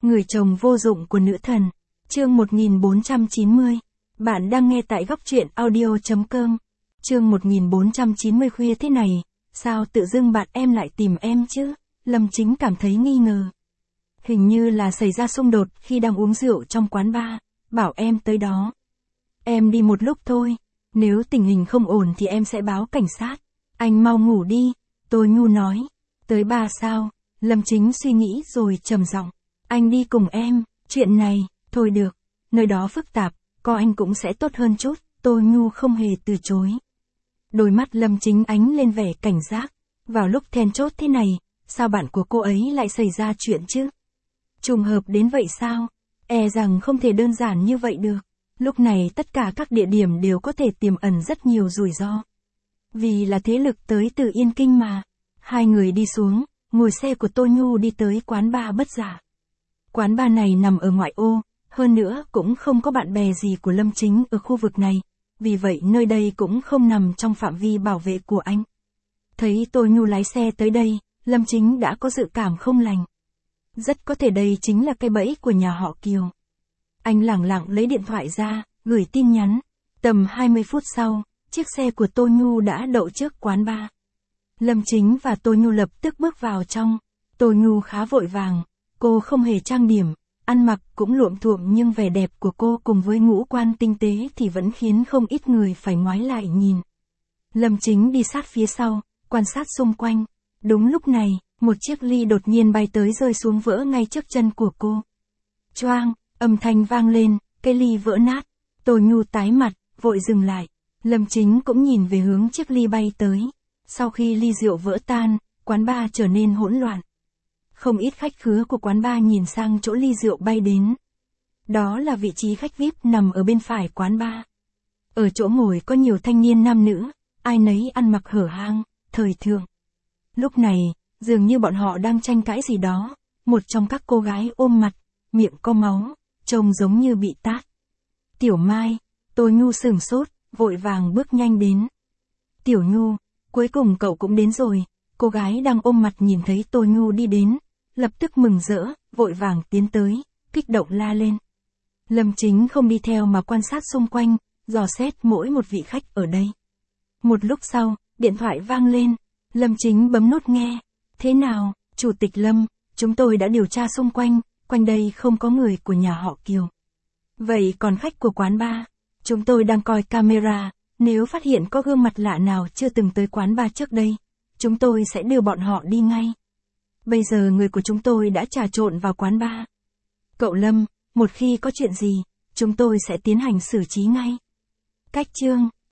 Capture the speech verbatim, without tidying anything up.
Người chồng vô dụng của nữ thần. Chương một nghìn bốn trăm chín mươi. Bạn đang nghe tại góc truyện audio chấm com. Chương một nghìn bốn trăm chín mươi khuya thế này, sao tự dưng bạn em lại tìm em chứ? Lâm Chính cảm thấy nghi ngờ. Hình như là xảy ra xung đột khi đang uống rượu trong quán bar, bảo em tới đó. Em đi một lúc thôi, nếu tình hình không ổn thì em sẽ báo cảnh sát. Anh mau ngủ đi, tôi nhu nói. Tới bar sao? Lâm Chính suy nghĩ rồi trầm giọng. Anh đi cùng em, chuyện này, thôi được, nơi đó phức tạp, có anh cũng sẽ tốt hơn chút, Tô Nhu không hề từ chối. Đôi mắt Lâm Chính ánh lên vẻ cảnh giác, vào lúc then chốt thế này, sao bạn của cô ấy lại xảy ra chuyện chứ? Trùng hợp đến vậy sao? E rằng không thể đơn giản như vậy được, lúc này tất cả các địa điểm đều có thể tiềm ẩn rất nhiều rủi ro. Vì là thế lực tới từ Yên Kinh mà. Hai người đi xuống, ngồi xe của Tô Nhu đi tới quán bar Bất Giả. Quán bar này nằm ở ngoại ô, hơn nữa cũng không có bạn bè gì của Lâm Chính ở khu vực này, vì vậy nơi đây cũng không nằm trong phạm vi bảo vệ của anh. Thấy Tô Nhu lái xe tới đây, Lâm Chính đã có dự cảm không lành. Rất có thể đây chính là cái bẫy của nhà họ Kiều. Anh lẳng lặng lấy điện thoại ra, gửi tin nhắn. Tầm hai mươi phút sau, chiếc xe của Tô Nhu đã đậu trước quán bar. Lâm Chính và Tô Nhu lập tức bước vào trong. Tô Nhu khá vội vàng, cô không hề trang điểm, ăn mặc cũng luộm thuộm nhưng vẻ đẹp của cô cùng với ngũ quan tinh tế thì vẫn khiến không ít người phải ngoái lại nhìn. Lâm Chính đi sát phía sau, quan sát xung quanh. Đúng lúc này, một chiếc ly đột nhiên bay tới rơi xuống vỡ ngay trước chân của cô. Choang, âm thanh vang lên, cây ly vỡ nát. Tô Nhu tái mặt, vội dừng lại. Lâm Chính cũng nhìn về hướng chiếc ly bay tới. Sau khi ly rượu vỡ tan, quán bar trở nên hỗn loạn. Không ít khách khứa của quán bar nhìn sang chỗ ly rượu bay đến. Đó là vị trí khách vi ai pi nằm ở bên phải quán bar. Ở chỗ ngồi có nhiều thanh niên nam nữ, ai nấy ăn mặc hở hang, thời thượng. Lúc này, dường như bọn họ đang tranh cãi gì đó, một trong các cô gái ôm mặt, miệng có máu, trông giống như bị tát. Tiểu Mai, Tô Nhu sửng sốt, vội vàng bước nhanh đến. Tiểu Nhu, cuối cùng cậu cũng đến rồi. Cô gái đang ôm mặt nhìn thấy Tô Nhu đi đến, lập tức mừng rỡ, vội vàng tiến tới, kích động la lên. Lâm Chính không đi theo mà quan sát xung quanh, dò xét mỗi một vị khách ở đây. Một lúc sau, điện thoại vang lên, Lâm Chính bấm nút nghe. Thế nào, Chủ tịch Lâm, chúng tôi đã điều tra xung quanh, quanh đây không có người của nhà họ Kiều. Vậy còn khách của quán bar, chúng tôi đang coi camera, nếu phát hiện có gương mặt lạ nào chưa từng tới quán bar trước đây, chúng tôi sẽ đưa bọn họ đi ngay. Bây giờ người của chúng tôi đã trà trộn vào quán bar. Cậu Lâm, một khi có chuyện gì, chúng tôi sẽ tiến hành xử trí ngay. Cách chương